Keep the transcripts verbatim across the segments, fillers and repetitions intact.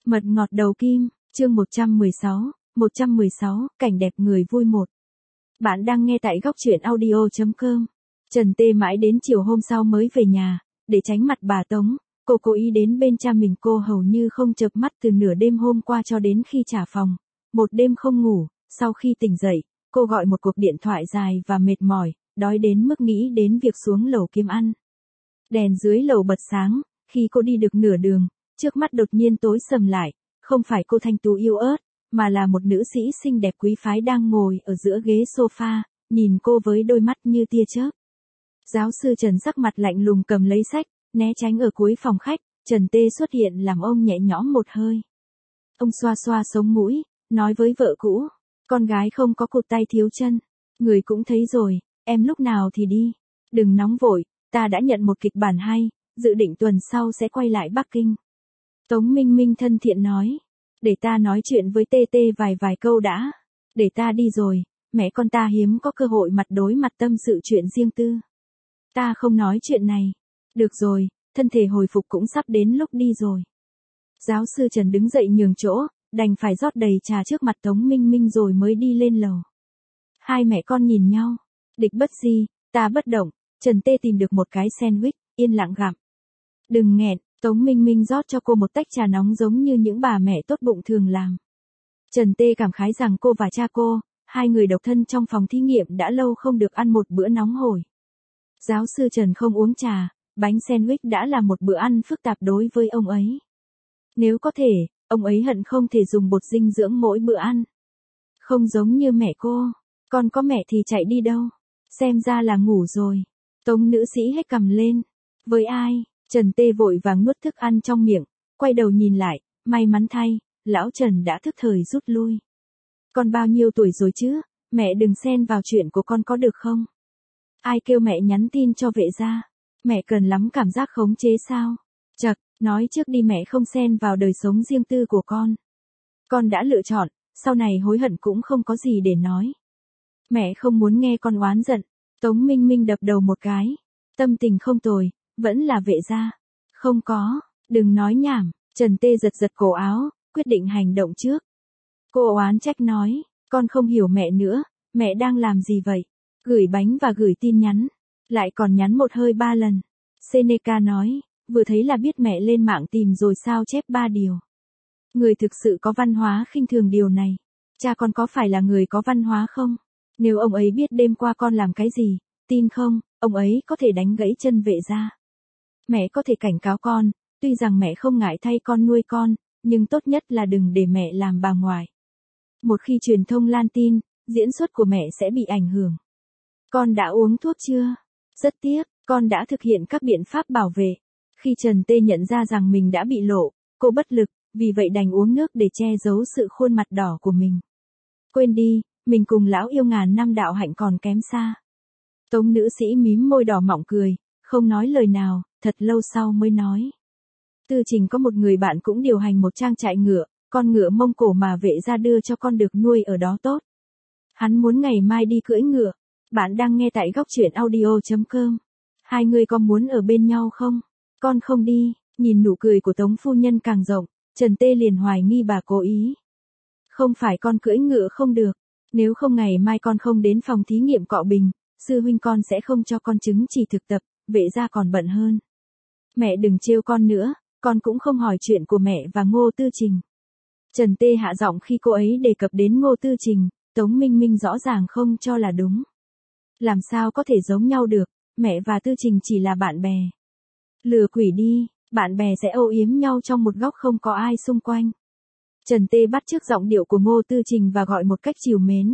Mật ngọt đầu kim, chương một trăm mười sáu, một trăm mười sáu, cảnh đẹp người vui một. Bạn đang nghe tại góc truyện audio chấm com. Trần Tê mãi đến chiều hôm sau mới về nhà, để tránh mặt bà Tống, cô cố ý đến bên cha mình. Cô hầu như không chợp mắt từ nửa đêm hôm qua cho đến khi trả phòng. Một đêm không ngủ, sau khi tỉnh dậy, cô gọi một cuộc điện thoại dài và mệt mỏi, đói đến mức nghĩ đến việc xuống lầu kiếm ăn. Đèn dưới lầu bật sáng, khi cô đi được nửa đường, trước mắt đột nhiên tối sầm lại, không phải cô thanh tú yêu ớt, mà là một nữ sĩ xinh đẹp quý phái đang ngồi ở giữa ghế sofa, nhìn cô với đôi mắt như tia chớp. Giáo sư Trần sắc mặt lạnh lùng cầm lấy sách, né tránh ở cuối phòng khách. Trần Tê xuất hiện làm ông nhẹ nhõm một hơi. Ông xoa xoa sống mũi, nói với vợ cũ, con gái không có cụt tay thiếu chân. Người cũng thấy rồi, em lúc nào thì đi. Đừng nóng vội, ta đã nhận một kịch bản hay, dự định tuần sau sẽ quay lại Bắc Kinh. Tống Minh Minh thân thiện nói, để ta nói chuyện với Tê Tê vài vài câu đã. Để ta đi rồi, mẹ con ta hiếm có cơ hội mặt đối mặt tâm sự chuyện riêng tư. Ta không nói chuyện này. Được rồi, thân thể hồi phục cũng sắp đến lúc đi rồi. Giáo sư Trần đứng dậy nhường chỗ, đành phải rót đầy trà trước mặt Tống Minh Minh rồi mới đi lên lầu. Hai mẹ con nhìn nhau. Địch bất di, ta bất động. Trần Tê tìm được một cái sandwich, yên lặng gặm. Đừng nghẹn, Tống Minh Minh rót cho cô một tách trà nóng giống như những bà mẹ tốt bụng thường làm. Trần Tê cảm khái rằng cô và cha cô, hai người độc thân trong phòng thí nghiệm đã lâu không được ăn một bữa nóng hổi. Giáo sư Trần không uống trà, bánh sandwich đã là một bữa ăn phức tạp đối với ông ấy. Nếu có thể, ông ấy hận không thể dùng bột dinh dưỡng mỗi bữa ăn. Không giống như mẹ cô, con có mẹ thì chạy đi đâu, xem ra là ngủ rồi. Tống nữ sĩ hết cầm lên. Với ai? Trần Tê vội vàng nuốt thức ăn trong miệng, quay đầu nhìn lại, may mắn thay, lão Trần đã thức thời rút lui. Con bao nhiêu tuổi rồi chứ, mẹ đừng xen vào chuyện của con có được không? Ai kêu mẹ nhắn tin cho vệ gia? Mẹ cần lắm cảm giác khống chế sao? Chật, nói trước đi, mẹ không xen vào đời sống riêng tư của con. Con đã lựa chọn, sau này hối hận cũng không có gì để nói. Mẹ không muốn nghe con oán giận. Tống Minh Minh đập đầu một cái. Tâm tình không tồi, vẫn là vệ gia. Không có, đừng nói nhảm. Trần Tê giật giật cổ áo, quyết định hành động trước. Cô oán trách nói, con không hiểu mẹ nữa, mẹ đang làm gì vậy? Gửi bánh và gửi tin nhắn, lại còn nhắn một hơi ba lần. Seneca nói, vừa thấy là biết mẹ lên mạng tìm rồi sao chép ba điều. Người thực sự có văn hóa khinh thường điều này. Cha con có phải là người có văn hóa không? Nếu ông ấy biết đêm qua con làm cái gì, tin không, ông ấy có thể đánh gãy chân vệ gia. Mẹ có thể cảnh cáo con, tuy rằng mẹ không ngại thay con nuôi con, nhưng tốt nhất là đừng để mẹ làm bà ngoại. Một khi truyền thông lan tin, diễn xuất của mẹ sẽ bị ảnh hưởng. Con đã uống thuốc chưa? Rất tiếc, con đã thực hiện các biện pháp bảo vệ. Khi Trần Tê nhận ra rằng mình đã bị lộ, cô bất lực, vì vậy đành uống nước để che giấu sự khuôn mặt đỏ của mình. Quên đi, mình cùng lão yêu ngàn năm đạo hạnh còn kém xa. Tống nữ sĩ mím môi đỏ mọng cười, không nói lời nào, thật lâu sau mới nói. Tư Trình có một người bạn cũng điều hành một trang trại ngựa, con ngựa Mông Cổ mà vệ gia đưa cho con được nuôi ở đó tốt. Hắn muốn ngày mai đi cưỡi ngựa. Bạn đang nghe tại góc truyện audio chấm com. Hai người có muốn ở bên nhau không? Con không đi. Nhìn nụ cười của Tống phu nhân càng rộng, Trần Tê liền hoài nghi bà cố ý. Không phải con cưỡi ngựa không được. Nếu không ngày mai con không đến phòng thí nghiệm Cọ Bình, sư huynh con sẽ không cho con chứng chỉ thực tập, vệ gia còn bận hơn. Mẹ đừng trêu con nữa, con cũng không hỏi chuyện của mẹ và Ngô Tư Trình. Trần Tê hạ giọng khi cô ấy đề cập đến Ngô Tư Trình, Tống Minh Minh rõ ràng không cho là đúng. Làm sao có thể giống nhau được, mẹ và Tư Trình chỉ là bạn bè. Lừa quỷ đi, bạn bè sẽ âu yếm nhau trong một góc không có ai xung quanh. Trần Tê bắt chước giọng điệu của Ngô Tư Trình và gọi một cách trìu mến.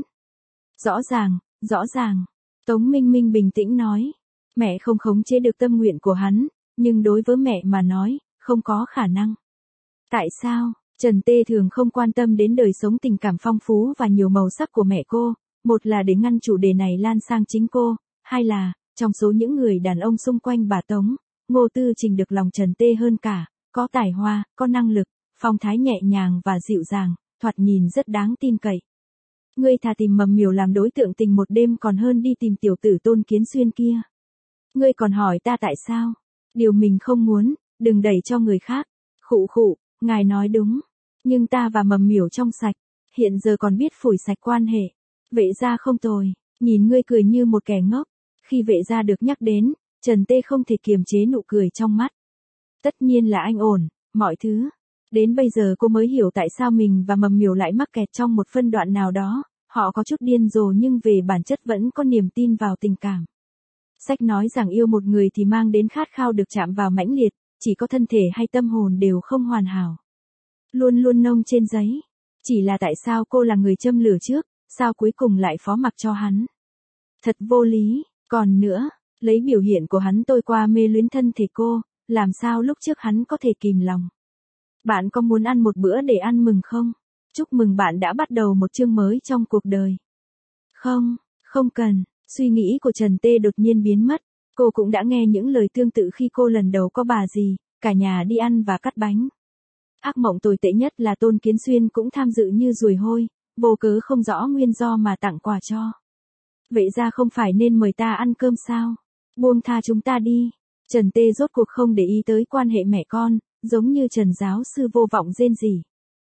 Rõ ràng, rõ ràng. Tống Minh Minh bình tĩnh nói. Mẹ không khống chế được tâm nguyện của hắn, nhưng đối với mẹ mà nói, không có khả năng. Tại sao? Trần Tê thường không quan tâm đến đời sống tình cảm phong phú và nhiều màu sắc của mẹ cô. Một là để ngăn chủ đề này lan sang chính cô, hai là, trong số những người đàn ông xung quanh bà Tống, Ngô Tư Trình được lòng Trần Tê hơn cả, có tài hoa, có năng lực, phong thái nhẹ nhàng và dịu dàng, thoạt nhìn rất đáng tin cậy. Ngươi thà tìm Mầm Miểu làm đối tượng tình một đêm còn hơn đi tìm tiểu tử Tôn Kiến Xuyên kia. Ngươi còn hỏi ta tại sao? Điều mình không muốn, đừng đẩy cho người khác. Khụ khụ, ngài nói đúng. Nhưng ta và Mầm Miểu trong sạch, hiện giờ còn biết phủi sạch quan hệ. Vệ gia không tồi, nhìn ngươi cười như một kẻ ngốc. Khi vệ gia được nhắc đến, Trần Tê không thể kiềm chế nụ cười trong mắt. Tất nhiên là anh ổn, mọi thứ. Đến bây giờ cô mới hiểu tại sao mình và Mầm Miểu lại mắc kẹt trong một phân đoạn nào đó. Họ có chút điên rồ nhưng về bản chất vẫn có niềm tin vào tình cảm. Sách nói rằng yêu một người thì mang đến khát khao được chạm vào mãnh liệt, chỉ có thân thể hay tâm hồn đều không hoàn hảo. Luôn luôn nông trên giấy. Chỉ là tại sao cô là người châm lửa trước, sao cuối cùng lại phó mặc cho hắn. Thật vô lý, còn nữa, lấy biểu hiện của hắn tôi qua mê luyến thân thể cô, làm sao lúc trước hắn có thể kìm lòng. Bạn có muốn ăn một bữa để ăn mừng không? Chúc mừng bạn đã bắt đầu một chương mới trong cuộc đời. Không, không cần, suy nghĩ của Trần Tê đột nhiên biến mất. Cô cũng đã nghe những lời tương tự khi cô lần đầu có bà dì, cả nhà đi ăn và cắt bánh. Ác mộng tồi tệ nhất là Tôn Kiến Xuyên cũng tham dự như ruồi hôi, vô cớ không rõ nguyên do mà tặng quà cho. Vậy ra không phải nên mời ta ăn cơm sao? Buông tha chúng ta đi. Trần Tê rốt cuộc không để ý tới quan hệ mẹ con, giống như Trần giáo sư vô vọng rên rỉ.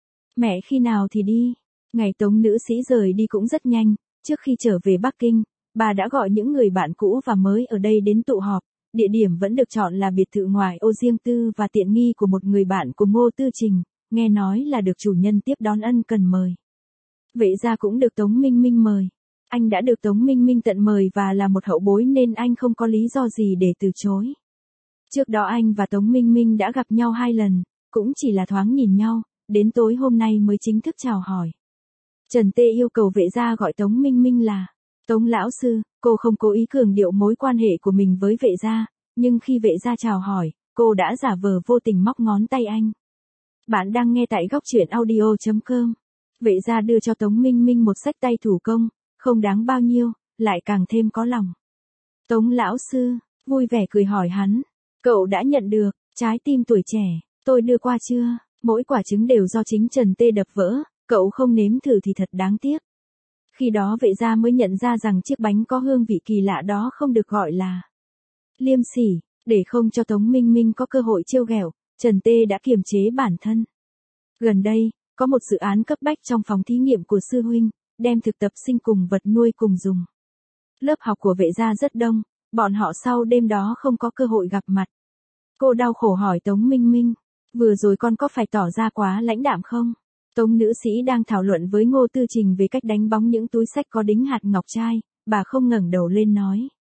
Mẹ khi nào thì đi? Ngày Tống nữ sĩ rời đi cũng rất nhanh, trước khi trở về Bắc Kinh, bà đã gọi những người bạn cũ và mới ở đây đến tụ họp. Địa điểm vẫn được chọn là biệt thự ngoài ô riêng tư và tiện nghi của một người bạn của Ngô Tư Trình, nghe nói là được chủ nhân tiếp đón ân cần mời. Vậy ra cũng được Tống Minh Minh mời. Anh đã được Tống Minh Minh tận mời và là một hậu bối nên anh không có lý do gì để từ chối. Trước đó anh và Tống Minh Minh đã gặp nhau hai lần, cũng chỉ là thoáng nhìn nhau, đến tối hôm nay mới chính thức chào hỏi. Trần Tê yêu cầu vệ gia gọi Tống Minh Minh là Tống lão sư. Cô không cố ý cường điệu mối quan hệ của mình với vệ gia, nhưng khi vệ gia chào hỏi, cô đã giả vờ vô tình móc ngón tay anh. Bạn đang nghe tại góc truyện audio chấm com. Vệ gia đưa cho Tống Minh Minh một xách tay thủ công, không đáng bao nhiêu, lại càng thêm có lòng. Tống lão sư, vui vẻ cười hỏi hắn, cậu đã nhận được, trái tim tuổi trẻ, tôi đưa qua chưa? Mỗi quả trứng đều do chính Trần Tê đập vỡ, cậu không nếm thử thì thật đáng tiếc. Khi đó vệ gia mới nhận ra rằng chiếc bánh có hương vị kỳ lạ đó không được gọi là liêm sỉ. Để không cho Tống Minh Minh có cơ hội trêu ghẹo, Trần Tê đã kiềm chế bản thân. Gần đây, có một dự án cấp bách trong phòng thí nghiệm của sư huynh, đem thực tập sinh cùng vật nuôi cùng dùng. Lớp học của vệ gia rất đông, bọn họ sau đêm đó không có cơ hội gặp mặt. Cô đau khổ hỏi Tống Minh Minh, vừa rồi con có phải tỏ ra quá lãnh đạm không? Tống nữ sĩ đang thảo luận với Ngô Tư Trình về cách đánh bóng những túi xách có đính hạt ngọc trai, bà không ngẩng đầu lên nói.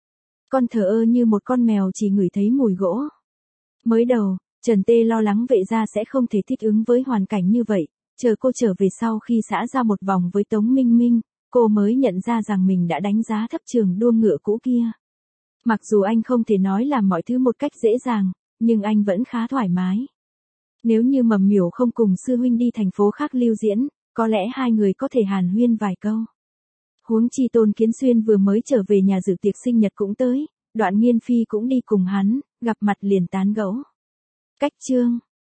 Con thờ ơ như một con mèo chỉ ngửi thấy mùi gỗ. Mới đầu, Trần Tê lo lắng vệ gia sẽ không thể thích ứng với hoàn cảnh như vậy, chờ cô trở về sau khi xã ra một vòng với Tống Minh Minh, cô mới nhận ra rằng mình đã đánh giá thấp trường đua ngựa cũ kia. Mặc dù anh không thể nói làm mọi thứ một cách dễ dàng, nhưng anh vẫn khá thoải mái. Nếu như Mầm Miểu không cùng sư huynh đi thành phố khác lưu diễn, có lẽ hai người có thể hàn huyên vài câu. Huống chi Tôn Kiến Xuyên vừa mới trở về nhà dự tiệc sinh nhật cũng tới, Đoạn Nghiên Phi cũng đi cùng hắn, gặp mặt liền tán gẫu. Cách chương